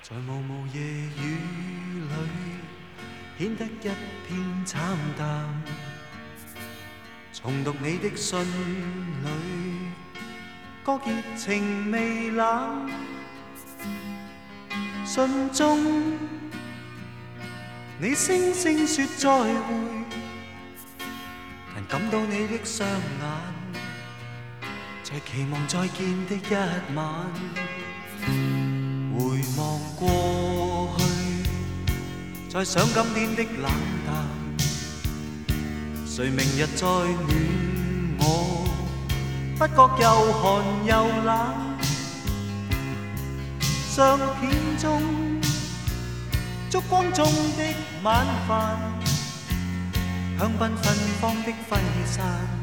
在茫茫夜雨里，顯得一片慘淡。重讀你的信裏，覺熱情未冷。信中你聲聲說再會，但感到你的雙眼，在期望再見的一晚。回望過去，再想今天的冷淡。誰明日再戀我，不覺又寒又冷。相片中燭光中的晚飯，香檳芬芳的揮散，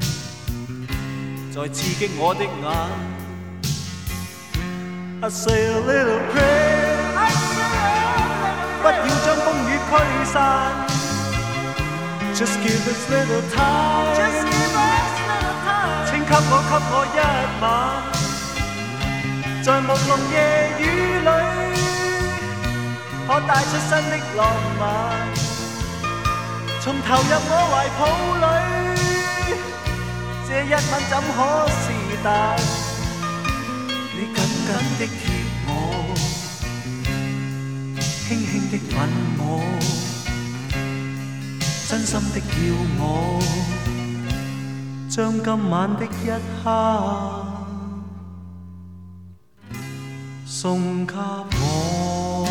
在刺激我的眼。I say a little prayer， 不要將風雨驅散。Just give us little time， 請給我一晚，在朦朧夜雨裏，可帶出新的浪漫，從投入我懷抱裏，這一晚怎可是但？你緊緊的貼我，輕輕的吻我，真心的要我，將今晚的一刻送給我。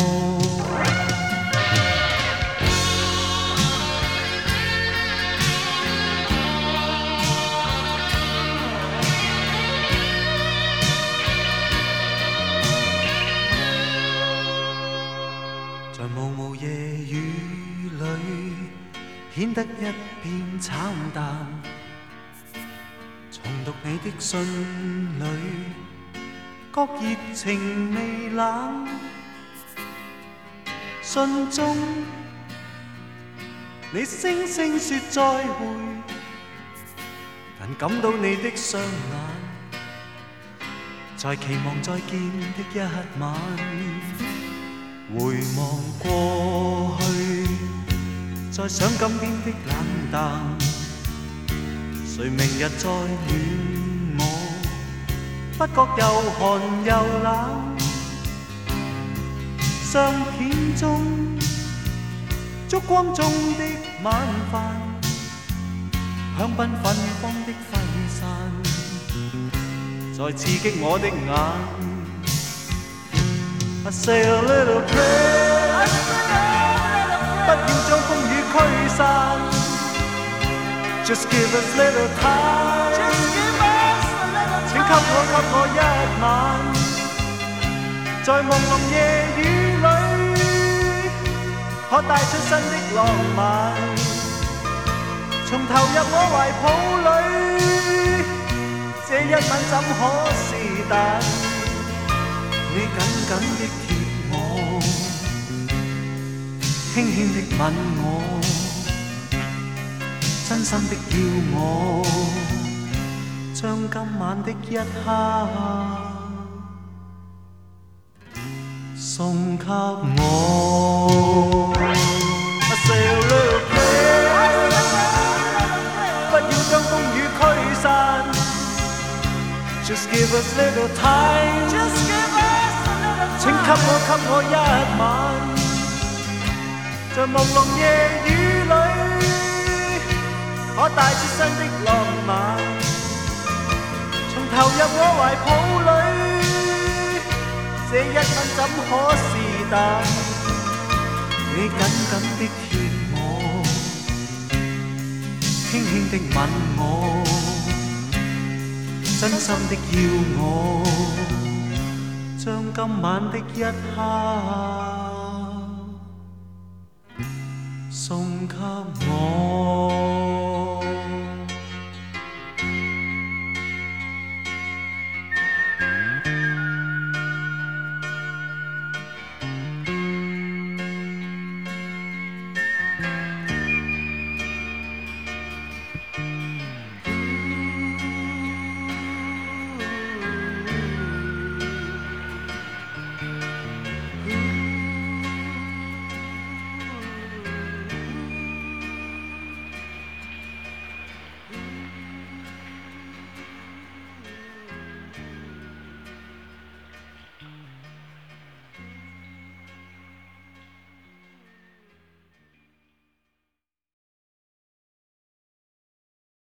在茫茫夜雨裏，顯得一片慘淡。重讀你的信裏，覺熱情未冷。信中你聲聲說再會，但感到你的雙眼，在期望再見的一晚。回望過去，再想今天的冷淡。誰明日再戀我，不覺又寒又冷。相片中燭光中的晚飯，香檳芬芳的揮散，在刺激我的眼。I say a little prayer， 不要將風雨驅散。Just give us little time， 請給我一晚，在朦朧夜雨裏，可帶出新的浪漫，從投入我懷抱裏，這一晚怎可是但？你緊緊的貼我，輕輕的吻我，真心的要我，將今晚的一刻送給我。I say a little prayer， 不要將風雨驅散。Just give us little time， 請給我一晚，在朦朧夜雨裏，可帶出新的浪漫，從投入我懷抱裏，這一晚怎可是但？你緊緊的貼我，輕輕的吻我，真心的要我，將今晚的一刻送給我。